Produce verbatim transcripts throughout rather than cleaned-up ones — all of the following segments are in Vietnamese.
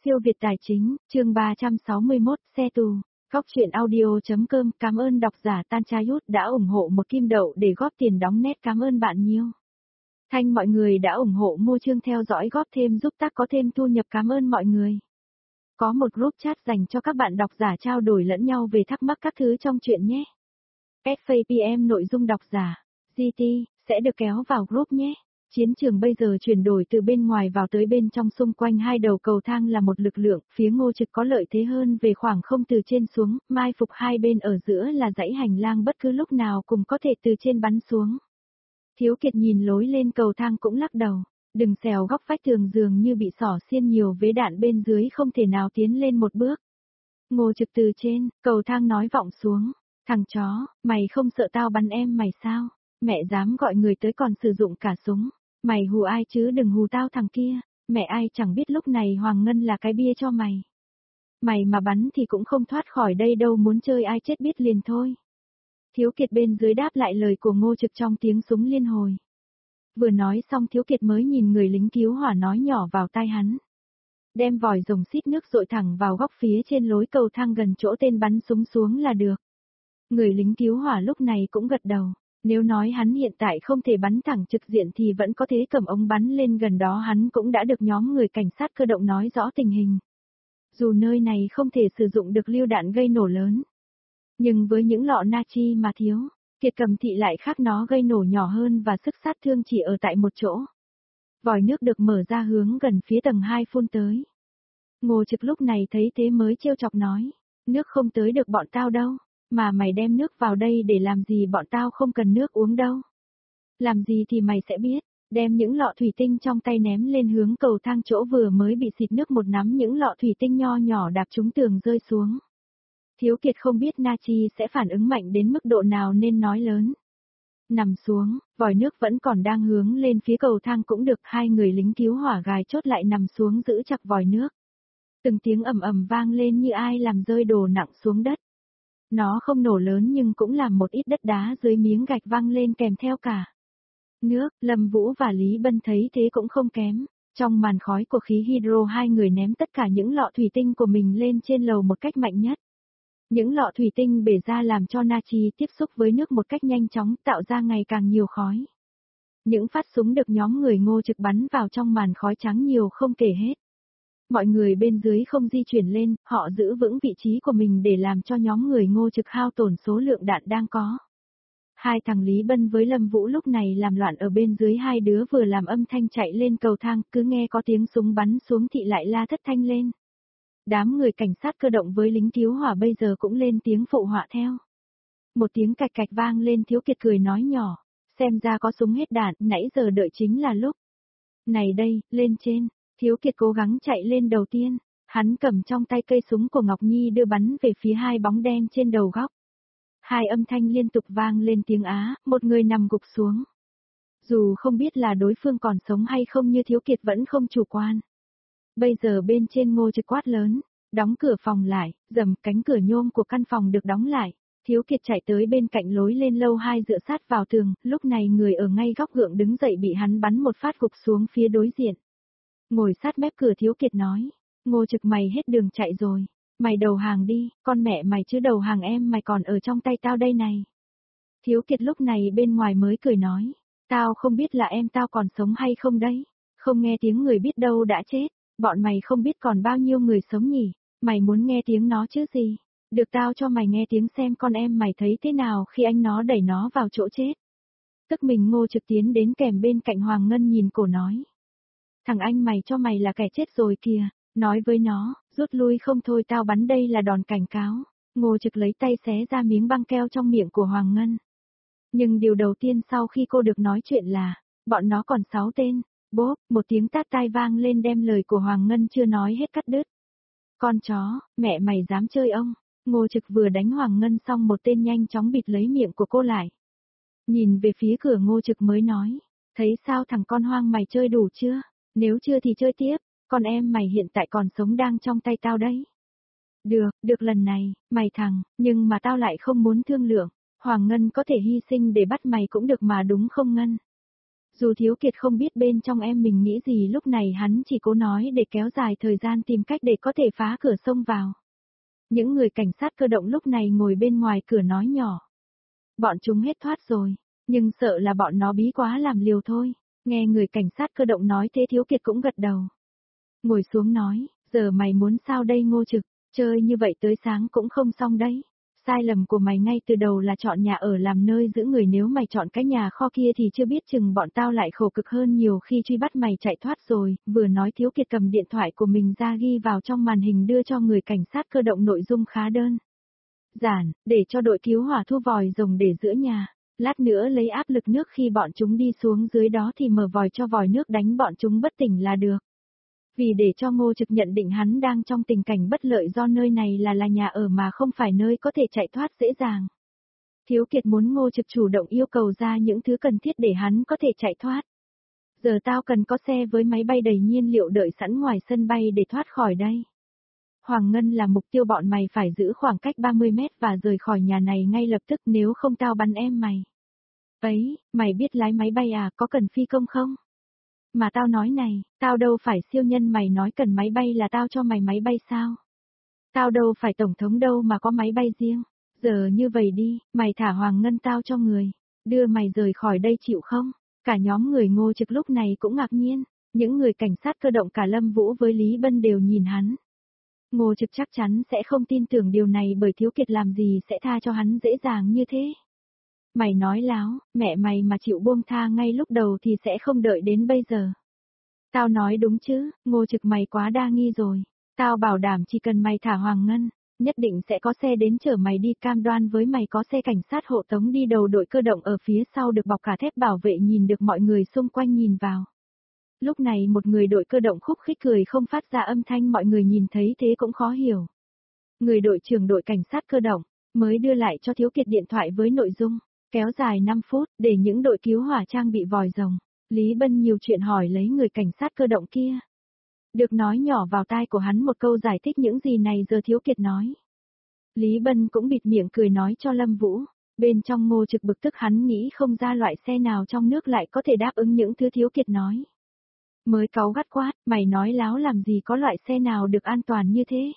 Siêu Việt Tài Chính, chương ba trăm sáu mươi mốt, xe tù. Góc truyện audio.com, cảm ơn độc giả Tanchayut đã ủng hộ một kim đậu để góp tiền đóng nét, cảm ơn bạn nhiều. Thanh mọi người đã ủng hộ mua chương theo dõi góp thêm giúp tác có thêm thu nhập, cảm ơn mọi người. Có một group chat dành cho các bạn độc giả trao đổi lẫn nhau về thắc mắc các thứ trong chuyện nhé. ét pê pê em nội dung độc giả, giê tê, sẽ được kéo vào group nhé. Chiến trường bây giờ chuyển đổi từ bên ngoài vào tới bên trong, xung quanh hai đầu cầu thang là một lực lượng, phía Ngô Trực có lợi thế hơn về khoảng không từ trên xuống, mai phục hai bên ở giữa là dãy hành lang bất cứ lúc nào cũng có thể từ trên bắn xuống. Thiếu Kiệt nhìn lối lên cầu thang cũng lắc đầu, đừng xèo góc vách tường dường như bị xỏ xiên nhiều vế đạn bên dưới không thể nào tiến lên một bước. Ngô Trực từ trên, cầu thang nói vọng xuống, thằng chó, mày không sợ tao bắn em mày sao? Mẹ dám gọi người tới còn sử dụng cả súng. Mày hù ai chứ đừng hù tao thằng kia, mẹ ai chẳng biết lúc này Hoàng Ngân là cái bia cho mày. Mày mà bắn thì cũng không thoát khỏi đây đâu, muốn chơi ai chết biết liền thôi. Thiếu Kiệt bên dưới đáp lại lời của Ngô Trực trong tiếng súng liên hồi. Vừa nói xong Thiếu Kiệt mới nhìn người lính cứu hỏa nói nhỏ vào tai hắn. Đem vòi rồng xít nước dội thẳng vào góc phía trên lối cầu thang gần chỗ tên bắn súng xuống là được. Người lính cứu hỏa lúc này cũng gật đầu. Nếu nói hắn hiện tại không thể bắn thẳng trực diện thì vẫn có thể cầm ống bắn lên gần đó, hắn cũng đã được nhóm người cảnh sát cơ động nói rõ tình hình. Dù nơi này không thể sử dụng được lựu đạn gây nổ lớn, nhưng với những lọ natri mà thiếu, Kiệt cầm thị lại khác, nó gây nổ nhỏ hơn và sức sát thương chỉ ở tại một chỗ. Vòi nước được mở ra hướng gần phía tầng hai phun tới. Ngô Trực lúc này thấy thế mới trêu chọc nói, nước không tới được bọn tao đâu. Mà mày đem nước vào đây để làm gì, bọn tao không cần nước uống đâu. Làm gì thì mày sẽ biết, đem những lọ thủy tinh trong tay ném lên hướng cầu thang chỗ vừa mới bị xịt nước, một nắm những lọ thủy tinh nho nhỏ đạp trúng tường rơi xuống. Thiếu Kiệt không biết natri sẽ phản ứng mạnh đến mức độ nào nên nói lớn. Nằm xuống, vòi nước vẫn còn đang hướng lên phía cầu thang cũng được, hai người lính cứu hỏa gài chốt lại nằm xuống giữ chặt vòi nước. Từng tiếng ầm ầm vang lên như ai làm rơi đồ nặng xuống đất. Nó không nổ lớn nhưng cũng làm một ít đất đá dưới miếng gạch văng lên kèm theo cả nước. Lâm Vũ và Lý Bân thấy thế cũng không kém. Trong màn khói của khí hydro, hai người ném tất cả những lọ thủy tinh của mình lên trên lầu một cách mạnh nhất. Những lọ thủy tinh bể ra làm cho natri tiếp xúc với nước một cách nhanh chóng, tạo ra ngày càng nhiều khói. Những phát súng được nhóm người Ngô Trực bắn vào trong màn khói trắng nhiều không kể hết. Mọi người bên dưới không di chuyển lên, họ giữ vững vị trí của mình để làm cho nhóm người Ngô Trực hao tổn số lượng đạn đang có. Hai thằng Lý Bân với Lâm Vũ lúc này làm loạn ở bên dưới, hai đứa vừa làm âm thanh chạy lên cầu thang, cứ nghe có tiếng súng bắn xuống thì lại la thất thanh lên. Đám người cảnh sát cơ động với lính cứu hỏa bây giờ cũng lên tiếng phụ họa theo. Một tiếng cạch cạch vang lên, Thiếu Kiệt cười nói nhỏ, xem ra có súng hết đạn, nãy giờ đợi chính là lúc. Này đây, lên trên. Thiếu Kiệt cố gắng chạy lên đầu tiên, hắn cầm trong tay cây súng của Ngọc Nhi đưa bắn về phía hai bóng đen trên đầu góc. Hai âm thanh liên tục vang lên tiếng Á, một người nằm gục xuống. Dù không biết là đối phương còn sống hay không, như Thiếu Kiệt vẫn không chủ quan. Bây giờ bên trên Ngô Trực quát lớn, đóng cửa phòng lại, dầm, cánh cửa nhôm của căn phòng được đóng lại. Thiếu Kiệt chạy tới bên cạnh lối lên lầu hai dựa sát vào tường, lúc này người ở ngay góc gượng đứng dậy bị hắn bắn một phát gục xuống phía đối diện. Ngồi sát mép cửa, Thiếu Kiệt nói, Ngô Trực mày hết đường chạy rồi, mày đầu hàng đi, con mẹ mày chứ đầu hàng em mày còn ở trong tay tao đây này. Thiếu Kiệt lúc này bên ngoài mới cười nói, tao không biết là em tao còn sống hay không đấy, không nghe tiếng người biết đâu đã chết, bọn mày không biết còn bao nhiêu người sống nhỉ, mày muốn nghe tiếng nó chứ gì, được tao cho mày nghe tiếng xem con em mày thấy thế nào khi anh nó đẩy nó vào chỗ chết. Tức mình Ngô Trực tiến đến kèm bên cạnh Hoàng Ngân nhìn cổ nói. Thằng anh mày cho mày là kẻ chết rồi kìa, nói với nó, rút lui không thôi tao bắn, đây là đòn cảnh cáo. Ngô Trực lấy tay xé ra miếng băng keo trong miệng của Hoàng Ngân. Nhưng điều đầu tiên sau khi cô được nói chuyện là, bọn nó còn sáu tên, bốp, một tiếng tát tai vang lên đem lời của Hoàng Ngân chưa nói hết cắt đứt. Con chó, mẹ mày dám chơi ông, Ngô Trực vừa đánh Hoàng Ngân xong một tên nhanh chóng bịt lấy miệng của cô lại. Nhìn về phía cửa Ngô Trực mới nói, thấy sao thằng con hoang mày chơi đủ chưa? Nếu chưa thì chơi tiếp, con em mày hiện tại còn sống đang trong tay tao đấy. Được, được lần này, mày thằng, nhưng mà tao lại không muốn thương lượng, Hoàng Ngân có thể hy sinh để bắt mày cũng được mà đúng không Ngân? Dù Thiếu Kiệt không biết bên trong em mình nghĩ gì lúc này hắn chỉ cố nói để kéo dài thời gian tìm cách để có thể phá cửa xông vào. Những người cảnh sát cơ động lúc này ngồi bên ngoài cửa nói nhỏ. Bọn chúng hết thoát rồi, nhưng sợ là bọn nó bí quá làm liều thôi. Nghe người cảnh sát cơ động nói thế Thiếu Kiệt cũng gật đầu. Ngồi xuống nói, giờ mày muốn sao đây Ngô Trực, chơi như vậy tới sáng cũng không xong đấy. Sai lầm của mày ngay từ đầu là chọn nhà ở làm nơi giữ người, nếu mày chọn cái nhà kho kia thì chưa biết chừng bọn tao lại khổ cực hơn nhiều khi truy bắt mày chạy thoát rồi. Vừa nói Thiếu Kiệt cầm điện thoại của mình ra ghi vào trong màn hình đưa cho người cảnh sát cơ động nội dung khá đơn giản, để cho đội cứu hỏa thu vòi rồng để giữa nhà. Lát nữa lấy áp lực nước khi bọn chúng đi xuống dưới đó thì mở vòi cho vòi nước đánh bọn chúng bất tỉnh là được. Vì để cho Ngô Trực nhận định hắn đang trong tình cảnh bất lợi do nơi này là là nhà ở mà không phải nơi có thể chạy thoát dễ dàng. Thiếu Kiệt muốn Ngô Trực chủ động yêu cầu ra những thứ cần thiết để hắn có thể chạy thoát. Giờ tao cần có xe với máy bay đầy nhiên liệu đợi sẵn ngoài sân bay để thoát khỏi đây. Hoàng Ngân là mục tiêu, bọn mày phải giữ khoảng cách ba mươi mét và rời khỏi nhà này ngay lập tức, nếu không tao bắn em mày. Ấy, mày biết lái máy bay à, có cần phi công không? Mà tao nói này, tao đâu phải siêu nhân, mày nói cần máy bay là tao cho mày máy bay sao? Tao đâu phải tổng thống đâu mà có máy bay riêng. Giờ như vậy đi, mày thả Hoàng Ngân tao cho người, đưa mày rời khỏi đây chịu không? Cả nhóm người Ngô Trực lúc này cũng ngạc nhiên, những người cảnh sát cơ động cả Lâm Vũ với Lý Bân đều nhìn hắn. Ngô Trực chắc chắn sẽ không tin tưởng điều này bởi Thiếu Kiệt làm gì sẽ tha cho hắn dễ dàng như thế. Mày nói láo, mẹ mày mà chịu buông tha ngay lúc đầu thì sẽ không đợi đến bây giờ. Tao nói đúng chứ, Ngô Trực mày quá đa nghi rồi. Tao bảo đảm chỉ cần mày thả Hoàng Ngân, nhất định sẽ có xe đến chở mày đi, cam đoan với mày có xe cảnh sát hộ tống đi đầu đội cơ động ở phía sau được bọc cả thép bảo vệ, nhìn được mọi người xung quanh nhìn vào. Lúc này một người đội cơ động khúc khích cười không phát ra âm thanh, mọi người nhìn thấy thế cũng khó hiểu. Người đội trưởng đội cảnh sát cơ động mới đưa lại cho Thiếu Kiệt điện thoại với nội dung kéo dài năm phút để những đội cứu hỏa trang bị vòi rồng. Lý Bân nhiều chuyện hỏi lấy người cảnh sát cơ động kia. Được nói nhỏ vào tai của hắn một câu giải thích những gì này giờ Thiếu Kiệt nói. Lý Bân cũng bịt miệng cười nói cho Lâm Vũ. Bên trong Ngô Trực bực tức, hắn nghĩ không ra loại xe nào trong nước lại có thể đáp ứng những thứ Thiếu Kiệt nói. Mới cáu gắt quát, mày nói láo làm gì, có loại xe nào được an toàn như thế?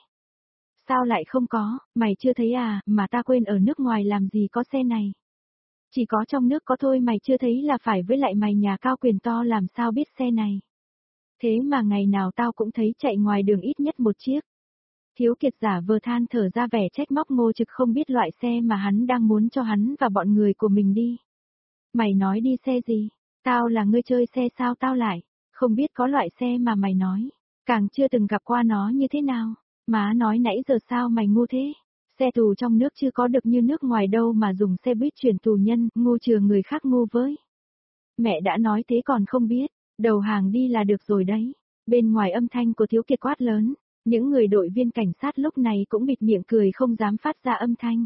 Sao lại không có, mày chưa thấy à, mà ta quên ở nước ngoài làm gì có xe này. Chỉ có trong nước có thôi, mày chưa thấy là phải, với lại mày nhà cao quyền to làm sao biết xe này. Thế mà ngày nào tao cũng thấy chạy ngoài đường ít nhất một chiếc. Thiếu Kiệt giả vờ than thở ra vẻ trách móc Ngô Trực không biết loại xe mà hắn đang muốn cho hắn và bọn người của mình đi. Mày nói đi xe gì? Tao là người chơi xe sao tao lại không biết có loại xe mà mày nói, càng chưa từng gặp qua nó như thế nào. Má nói nãy giờ sao mày ngu thế? Xe tù trong nước chưa có được như nước ngoài đâu mà dùng xe buýt chuyển tù nhân, ngu chừa người khác ngu với. Mẹ đã nói thế còn không biết, đầu hàng đi là được rồi đấy. Bên ngoài âm thanh của Thiếu Kiệt quát lớn, những người đội viên cảnh sát lúc này cũng bịt miệng cười không dám phát ra âm thanh.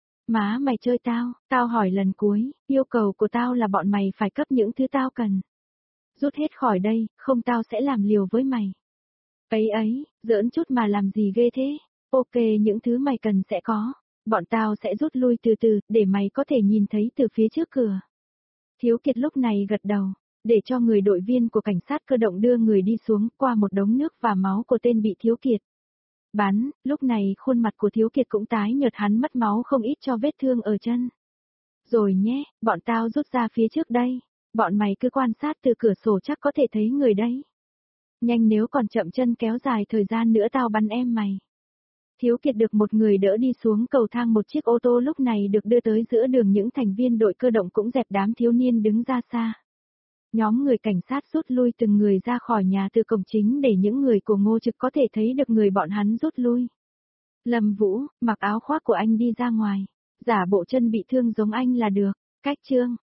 Má mày chơi tao, tao hỏi lần cuối, yêu cầu của tao là bọn mày phải cấp những thứ tao cần. Rút hết khỏi đây, không tao sẽ làm liều với mày. Ấy ấy, giỡn chút mà làm gì ghê thế? Ok, những thứ mày cần sẽ có. Bọn tao sẽ rút lui từ từ, để mày có thể nhìn thấy từ phía trước cửa. Thiếu Kiệt lúc này gật đầu, để cho người đội viên của cảnh sát cơ động đưa người đi xuống qua một đống nước và máu của tên bị Thiếu Kiệt bắn. Lúc này khuôn mặt của Thiếu Kiệt cũng tái nhợt, hắn mất máu không ít cho vết thương ở chân. Rồi nhé, bọn tao rút ra phía trước đây. Bọn mày cứ quan sát từ cửa sổ chắc có thể thấy người đấy. Nhanh, nếu còn chậm chân kéo dài thời gian nữa tao bắn em mày. Thiếu Kiệt được một người đỡ đi xuống cầu thang, một chiếc ô tô lúc này được đưa tới giữa đường, những thành viên đội cơ động cũng dẹp đám thiếu niên đứng ra xa. Nhóm người cảnh sát rút lui từng người ra khỏi nhà từ cổng chính để những người của Ngô Trực có thể thấy được người bọn hắn rút lui. Lâm Vũ, mặc áo khoác của anh đi ra ngoài, giả bộ chân bị thương giống anh là được. Cách chương